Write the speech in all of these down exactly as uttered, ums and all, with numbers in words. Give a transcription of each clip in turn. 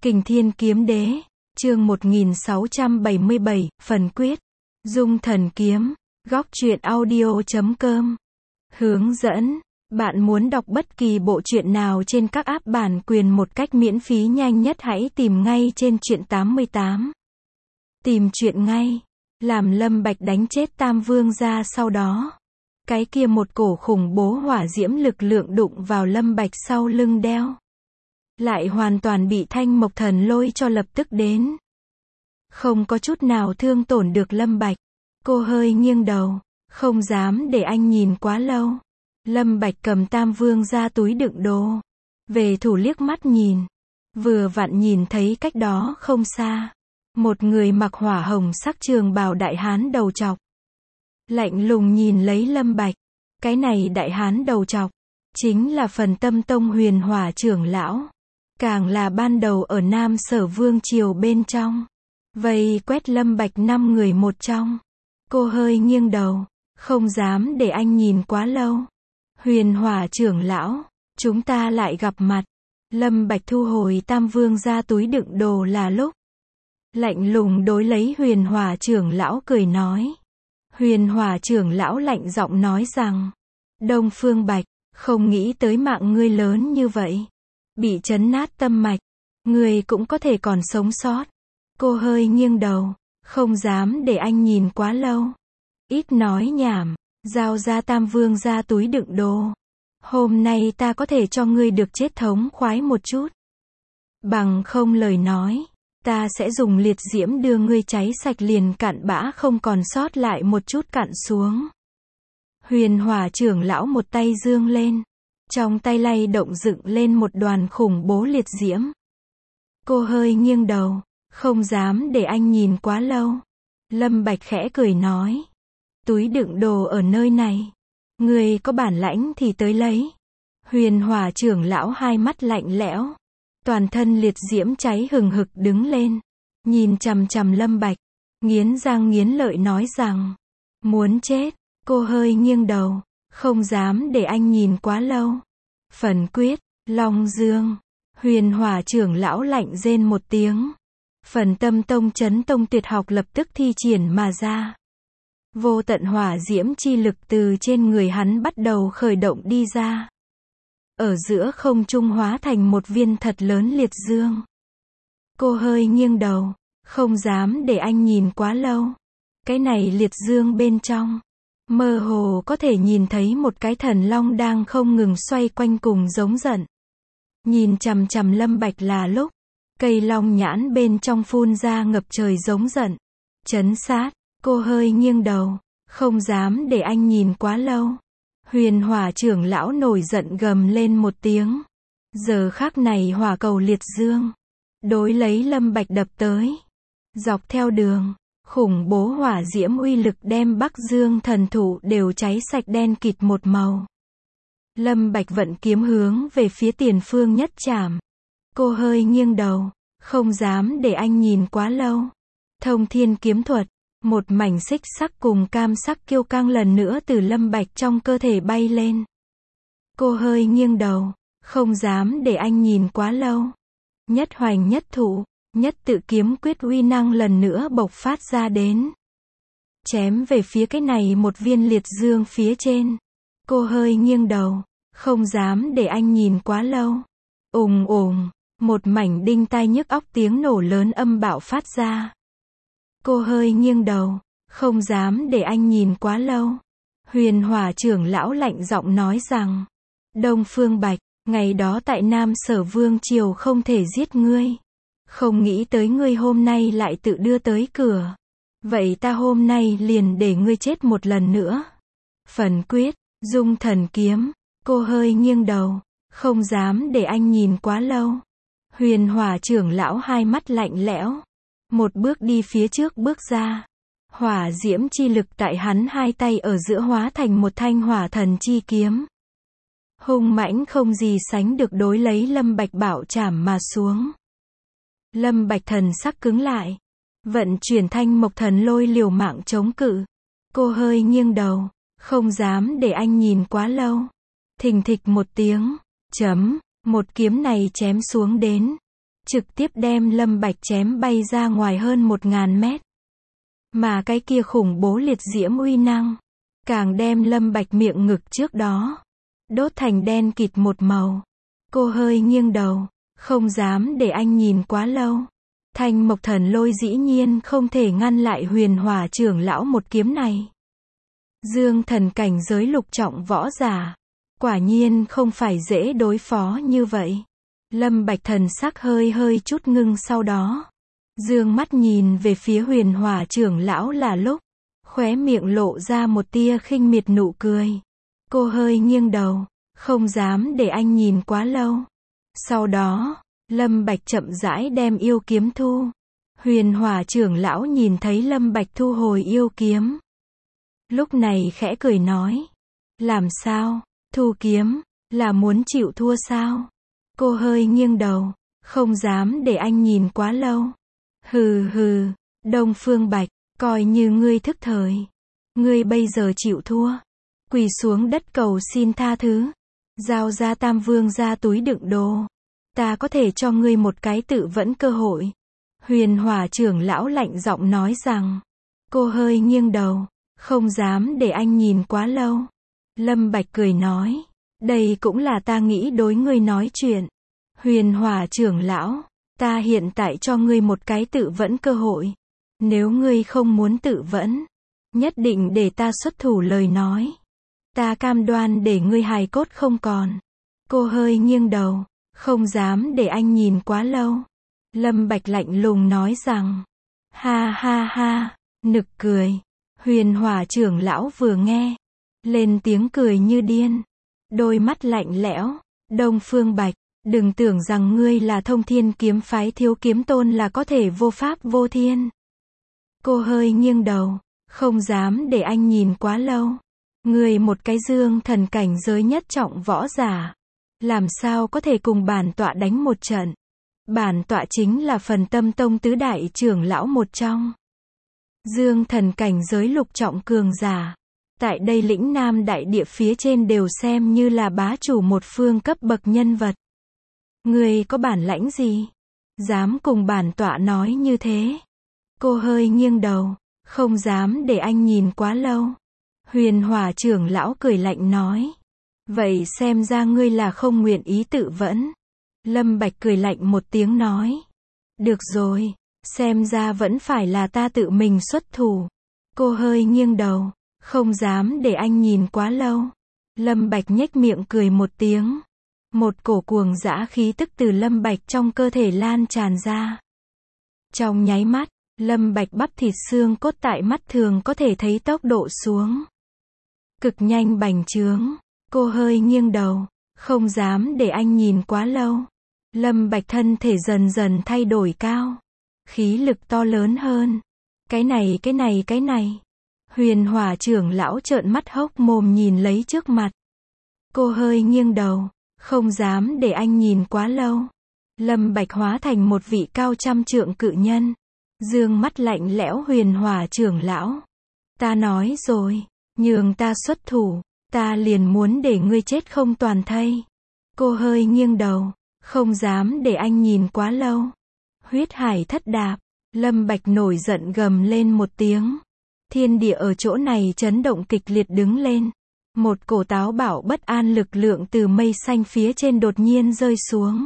Kình Thiên Kiếm Đế, chương một nghìn sáu trăm bảy mươi bảy, phần quyết. Dung Thần Kiếm, góc truyện audio chấm com. Hướng dẫn, bạn muốn đọc bất kỳ bộ truyện nào trên các app bản quyền một cách miễn phí nhanh nhất hãy tìm ngay trên truyện tám mươi tám. Tìm truyện ngay, làm Lâm Bạch đánh chết Tam Vương gia sau đó. Cái kia một cổ khủng bố hỏa diễm lực lượng đụng vào Lâm Bạch sau lưng đeo. Lại hoàn toàn bị Thanh Mộc Thần Lôi cho lập tức đến. Không có chút nào thương tổn được Lâm Bạch. Cô hơi nghiêng đầu, không dám để anh nhìn quá lâu. Lâm Bạch cầm Tam Vương gia túi đựng đồ. Về thủ liếc mắt nhìn. Vừa vặn nhìn thấy cách đó không xa. Một người mặc hỏa hồng sắc trường bào đại hán đầu trọc. Lạnh lùng nhìn lấy Lâm Bạch. Cái này đại hán đầu trọc. Chính là Phần Tâm Tông Huyền Hỏa trưởng lão. Càng là ban đầu ở Nam Sở Vương triều bên trong. Vây quét Lâm Bạch năm người một trong. Cô hơi nghiêng đầu. Không dám để anh nhìn quá lâu. Huyền Hỏa trưởng lão. Chúng ta lại gặp mặt. Lâm Bạch thu hồi Tam Vương ra túi đựng đồ là lúc. Lạnh lùng đối lấy Huyền Hỏa trưởng lão cười nói. Huyền Hỏa trưởng lão lạnh giọng nói rằng. Đông Phương Bạch, không nghĩ tới mạng ngươi lớn như vậy. Bị chấn nát tâm mạch. Ngươi cũng có thể còn sống sót. Cô hơi nghiêng đầu. Không dám để anh nhìn quá lâu. Ít nói nhảm. Giao ra Tam Vương ra túi đựng đồ. Hôm nay ta có thể cho ngươi được chết thống khoái một chút. Bằng không lời nói. Ta sẽ dùng liệt diễm đưa ngươi cháy sạch liền cặn bã không còn sót lại một chút cặn xuống. Huyền Hỏa trưởng lão một tay giương lên. Trong tay lay động dựng lên một đoàn khủng bố liệt diễm. Cô hơi nghiêng đầu. Không dám để anh nhìn quá lâu. Lâm Bạch khẽ cười nói. Túi đựng đồ ở nơi này. Người có bản lãnh thì tới lấy. Huyền Hỏa trưởng lão hai mắt lạnh lẽo. Toàn thân liệt diễm cháy hừng hực đứng lên. Nhìn chằm chằm Lâm Bạch. Nghiến răng nghiến lợi nói rằng. Muốn chết. Cô hơi nghiêng đầu. Không dám để anh nhìn quá lâu. Phần quyết, Long Dương. Huyền Hỏa trưởng lão lạnh rên một tiếng. Phần Tâm Tông Chấn Tông tuyệt học lập tức thi triển mà ra. Vô tận hỏa diễm chi lực từ trên người hắn bắt đầu khởi động đi ra. Ở giữa không trung hóa thành một viên thật lớn liệt dương. Cô hơi nghiêng đầu. Không dám để anh nhìn quá lâu. Cái này liệt dương bên trong. Mơ hồ có thể nhìn thấy một cái thần long đang không ngừng xoay quanh cùng giống giận. Nhìn chằm chằm Lâm Bạch là lúc. Cây long nhãn bên trong phun ra ngập trời giống giận. Chấn sát. Cô hơi nghiêng đầu. Không dám để anh nhìn quá lâu. Huyền Hỏa trưởng lão nổi giận gầm lên một tiếng. Giờ khắc này hỏa cầu liệt dương. Đối lấy Lâm Bạch đập tới. Dọc theo đường. Khủng bố hỏa diễm uy lực đem Bắc Dương thần thụ đều cháy sạch đen kịt một màu. Lâm Bạch vận kiếm hướng về phía tiền phương nhất chạm. Cô hơi nghiêng đầu. Không dám để anh nhìn quá lâu. Thông thiên kiếm thuật. Một mảnh xích sắc cùng cam sắc kiêu căng lần nữa từ Lâm Bạch trong cơ thể bay lên. Cô hơi nghiêng đầu. Không dám để anh nhìn quá lâu. Nhất hoành nhất thụ. Nhất tự kiếm quyết uy năng lần nữa bộc phát ra đến. Chém về phía cái này một viên liệt dương phía trên. Cô hơi nghiêng đầu. Không dám để anh nhìn quá lâu. Ùng ùng. Một mảnh đinh tai nhức óc tiếng nổ lớn âm bạo phát ra. Cô hơi nghiêng đầu. Không dám để anh nhìn quá lâu. Huyền Hỏa trưởng lão lạnh giọng nói rằng. Đông Phương Bạch, ngày đó tại Nam Sở Vương triều không thể giết ngươi. Không nghĩ tới ngươi hôm nay lại tự đưa tới cửa. Vậy ta hôm nay liền để ngươi chết một lần nữa. Phần quyết, Dung Thần Kiếm. Cô hơi nghiêng đầu. Không dám để anh nhìn quá lâu. Huyền Hỏa trưởng lão hai mắt lạnh lẽo. Một bước đi phía trước bước ra. Hỏa diễm chi lực tại hắn hai tay ở giữa hóa thành một thanh hỏa thần chi kiếm. Hung mãnh không gì sánh được đối lấy Lâm Bạch bạo chảm mà xuống. Lâm Bạch thần sắc cứng lại. Vận chuyển Thanh Mộc Thần Lôi liều mạng chống cự. Cô hơi nghiêng đầu. Không dám để anh nhìn quá lâu. Thình thịch một tiếng. Chấm. Một kiếm này chém xuống đến. trực tiếp đem Lâm Bạch chém bay ra ngoài hơn một ngàn mét. Mà cái kia khủng bố liệt diễm uy năng, càng đem Lâm Bạch miệng ngực trước đó đốt thành đen kịt một màu. Cô hơi nghiêng đầu, không dám để anh nhìn quá lâu. Thanh Mộc Thần Lôi dĩ nhiên không thể ngăn lại Huyền Hỏa trưởng lão một kiếm này. Dương thần cảnh giới lục trọng võ giả, quả nhiên không phải dễ đối phó như vậy. Lâm Bạch thần sắc hơi hơi chút ngưng, sau đó dương mắt nhìn về phía Huyền Hỏa trưởng lão là lúc khóe miệng lộ ra một tia khinh miệt nụ cười. Cô hơi nghiêng đầu, không dám để anh nhìn quá lâu. Sau đó, Lâm Bạch chậm rãi đem yêu kiếm thu. Huyền Hỏa trưởng lão nhìn thấy Lâm Bạch thu hồi yêu kiếm, lúc này khẽ cười nói, làm sao, thu kiếm, là muốn chịu thua sao? Cô hơi nghiêng đầu, không dám để anh nhìn quá lâu. Hừ hừ, Đông Phương Bạch, coi như ngươi thức thời. Ngươi bây giờ chịu thua, quỳ xuống đất cầu xin tha thứ, giao ra Tam Vương ra túi đựng đồ. Ta có thể cho ngươi một cái tự vẫn cơ hội. Huyền Hỏa trưởng lão lạnh giọng nói rằng. Cô hơi nghiêng đầu, không dám để anh nhìn quá lâu. Lâm Bạch cười nói, đây cũng là ta nghĩ đối ngươi nói chuyện. Huyền Hỏa trưởng lão, ta hiện tại cho ngươi một cái tự vẫn cơ hội. Nếu ngươi không muốn tự vẫn, nhất định để ta xuất thủ lời nói, ta cam đoan để ngươi hài cốt không còn. Cô hơi nghiêng đầu, không dám để anh nhìn quá lâu. Lâm Bạch lạnh lùng nói rằng, ha ha ha, nực cười. Huyền Hỏa trưởng lão vừa nghe, lên tiếng cười như điên, đôi mắt lạnh lẽo. Đông Phương Bạch, đừng tưởng rằng ngươi là Thông Thiên kiếm phái thiếu kiếm tôn là có thể vô pháp vô thiên. Cô hơi nghiêng đầu, không dám để anh nhìn quá lâu. Ngươi một cái dương thần cảnh giới nhất trọng võ giả, làm sao có thể cùng bản tọa đánh một trận? Bản tọa chính là Phần Tâm Tông tứ đại trưởng lão một trong. Dương thần cảnh giới lục trọng cường giả. Tại đây lĩnh Nam đại địa phía trên đều xem như là bá chủ một phương cấp bậc nhân vật. Ngươi có bản lãnh gì? Dám cùng bản tọa nói như thế? Cô hơi nghiêng đầu, không dám để anh nhìn quá lâu. Huyền Hỏa trưởng lão cười lạnh nói. Vậy xem ra ngươi là không nguyện ý tự vẫn. Lâm Bạch cười lạnh một tiếng nói. Được rồi, xem ra vẫn phải là ta tự mình xuất thủ. Cô hơi nghiêng đầu, không dám để anh nhìn quá lâu. Lâm Bạch nhếch miệng cười một tiếng. Một cổ cuồng dã khí tức từ Lâm Bạch trong cơ thể lan tràn ra. Trong nháy mắt, Lâm Bạch bắp thịt xương cốt tại mắt thường có thể thấy tốc độ xuống. Cực nhanh bành trướng. Cô hơi nghiêng đầu, không dám để anh nhìn quá lâu. Lâm Bạch thân thể dần dần thay đổi cao. Khí lực to lớn hơn. Cái này cái này cái này. Huyền Hỏa trưởng lão trợn mắt hốc mồm nhìn lấy trước mặt. Cô hơi nghiêng đầu, không dám để anh nhìn quá lâu. Lâm Bạch hóa thành một vị cao trăm trượng cự nhân. Dương mắt lạnh lẽo Huyền Hỏa trưởng lão. Ta nói rồi, nhường ta xuất thủ, ta liền muốn để ngươi chết không toàn thây. Cô hơi nghiêng đầu, không dám để anh nhìn quá lâu. Huyết hải thất đạp. Lâm Bạch nổi giận gầm lên một tiếng. Thiên địa ở chỗ này chấn động kịch liệt đứng lên. Một cổ táo bạo bất an lực lượng từ mây xanh phía trên đột nhiên rơi xuống.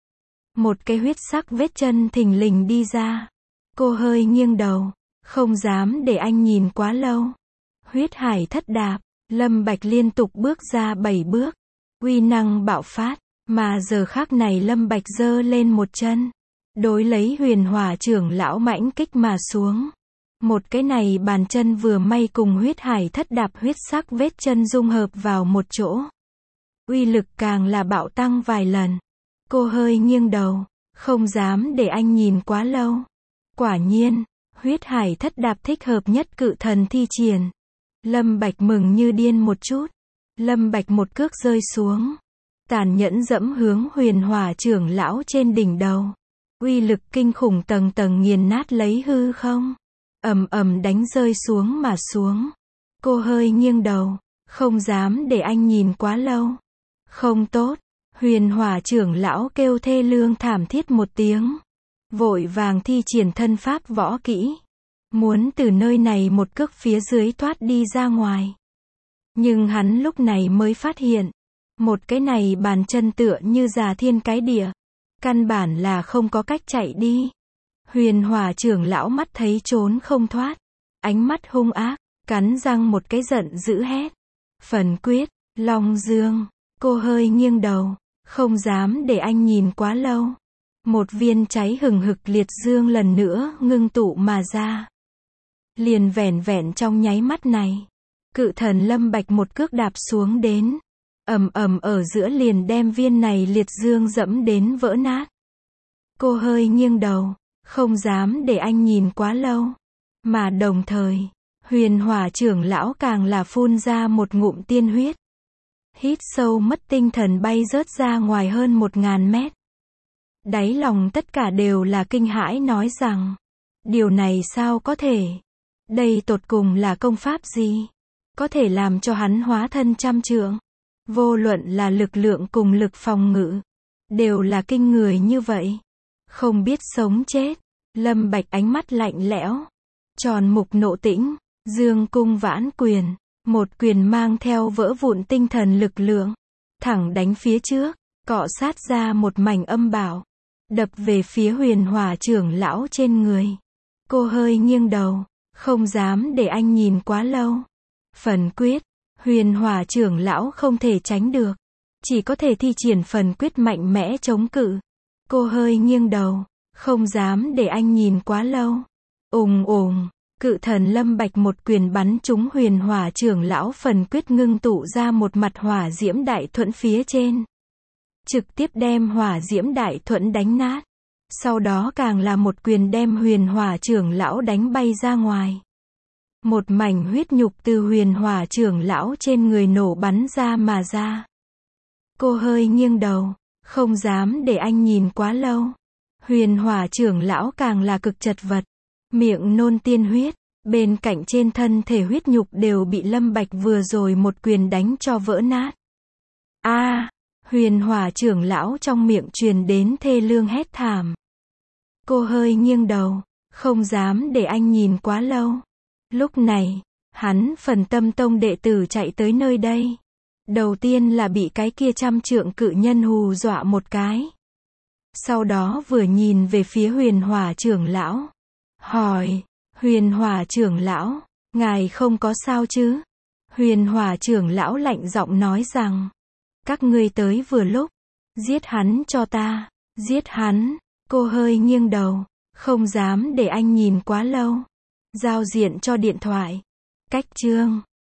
Một cái huyết sắc vết chân thình lình đi ra. Cô hơi nghiêng đầu, không dám để anh nhìn quá lâu. Huyết hải thất đạp. Lâm Bạch liên tục bước ra bảy bước. Uy năng bạo phát. Mà giờ khắc này Lâm Bạch giơ lên một chân, đối lấy Huyền Hỏa trưởng lão mãnh kích mà xuống. Một cái này bàn chân vừa may cùng huyết hải thất đạp huyết sắc vết chân dung hợp vào một chỗ. Uy lực càng là bạo tăng vài lần. Cô hơi nghiêng đầu, không dám để anh nhìn quá lâu. Quả nhiên, huyết hải thất đạp thích hợp nhất cự thần thi triển. Lâm Bạch mừng như điên một chút. Lâm Bạch một cước rơi xuống, tàn nhẫn dẫm hướng Huyền Hỏa trưởng lão trên đỉnh đầu. Uy lực kinh khủng tầng tầng nghiền nát lấy hư không. Ầm ầm đánh rơi xuống mà xuống. Cô hơi nghiêng đầu, không dám để anh nhìn quá lâu. Không tốt. Huyền Hỏa trưởng lão kêu thê lương thảm thiết một tiếng. Vội vàng thi triển thân pháp võ kỹ. Muốn từ nơi này một cước phía dưới thoát đi ra ngoài. Nhưng hắn lúc này mới phát hiện. Một cái này bàn chân tựa như già thiên cái địa. Căn bản là không có cách chạy đi. Huyền Hỏa trưởng lão mắt thấy trốn không thoát. Ánh mắt hung ác, cắn răng một cái giận dữ hét. Phần quyết, Long Dương. Cô hơi nghiêng đầu. Không dám để anh nhìn quá lâu. Một viên cháy hừng hực liệt dương lần nữa ngưng tụ mà ra. Liền vẻn vẹn trong nháy mắt này. Cự thần Lâm Bạch một cước đạp xuống đến. Ầm ầm ở giữa liền đem viên này liệt dương dẫm đến vỡ nát. Cô hơi nghiêng đầu. Không dám để anh nhìn quá lâu. Mà đồng thời, Huyền Hỏa trưởng lão càng là phun ra một ngụm tiên huyết. Hít sâu mất tinh thần bay rớt ra ngoài hơn một ngàn mét. Đáy lòng tất cả đều là kinh hãi nói rằng, điều này sao có thể? Đây tột cùng là công pháp gì? Có thể làm cho hắn hóa thân trăm trượng. Vô luận là lực lượng cùng lực phòng ngự. Đều là kinh người như vậy. Không biết sống chết. Lâm Bạch ánh mắt lạnh lẽo. Tròn mục nộ tĩnh. Dương cung vãn quyền. Một quyền mang theo vỡ vụn tinh thần lực lượng. Thẳng đánh phía trước. Cọ sát ra một mảnh âm bảo. Đập về phía Huyền Hỏa trưởng lão trên người. Cô hơi nghiêng đầu. Không dám để anh nhìn quá lâu. Phần quyết. Huyền Hỏa trưởng lão không thể tránh được. Chỉ có thể thi triển phần quyết mạnh mẽ chống cự. Cô hơi nghiêng đầu. Không dám để anh nhìn quá lâu. Ùng ùng. Cự thần Lâm Bạch một quyền bắn trúng Huyền Hỏa trưởng lão phần quyết ngưng tụ ra một mặt hỏa diễm đại thuẫn phía trên. Trực tiếp đem hỏa diễm đại thuẫn đánh nát. Sau đó càng là một quyền đem Huyền Hỏa trưởng lão đánh bay ra ngoài. Một mảnh huyết nhục từ Huyền Hỏa trưởng lão trên người nổ bắn ra mà ra. Cô hơi nghiêng đầu. Không dám để anh nhìn quá lâu. Huyền Hỏa trưởng lão càng là cực chật vật. Miệng nôn tiên huyết. Bên cạnh trên thân thể huyết nhục đều bị Lâm Bạch vừa rồi một quyền đánh cho vỡ nát. A, à, Huyền Hỏa trưởng lão trong miệng truyền đến thê lương hét thảm. Cô hơi nghiêng đầu. Không dám để anh nhìn quá lâu. Lúc này, hắn phần Tâm Tông đệ tử chạy tới nơi đây. Đầu tiên là bị cái kia trăm trượng cự nhân hù dọa một cái. Sau đó vừa nhìn về phía Huyền Hỏa trưởng lão. Hỏi, Huyền Hỏa trưởng lão, ngài không có sao chứ? Huyền Hỏa trưởng lão lạnh giọng nói rằng, các ngươi tới vừa lúc, giết hắn cho ta, giết hắn. Cô hơi nghiêng đầu, không dám để anh nhìn quá lâu. Giao diện cho điện thoại. Cách chương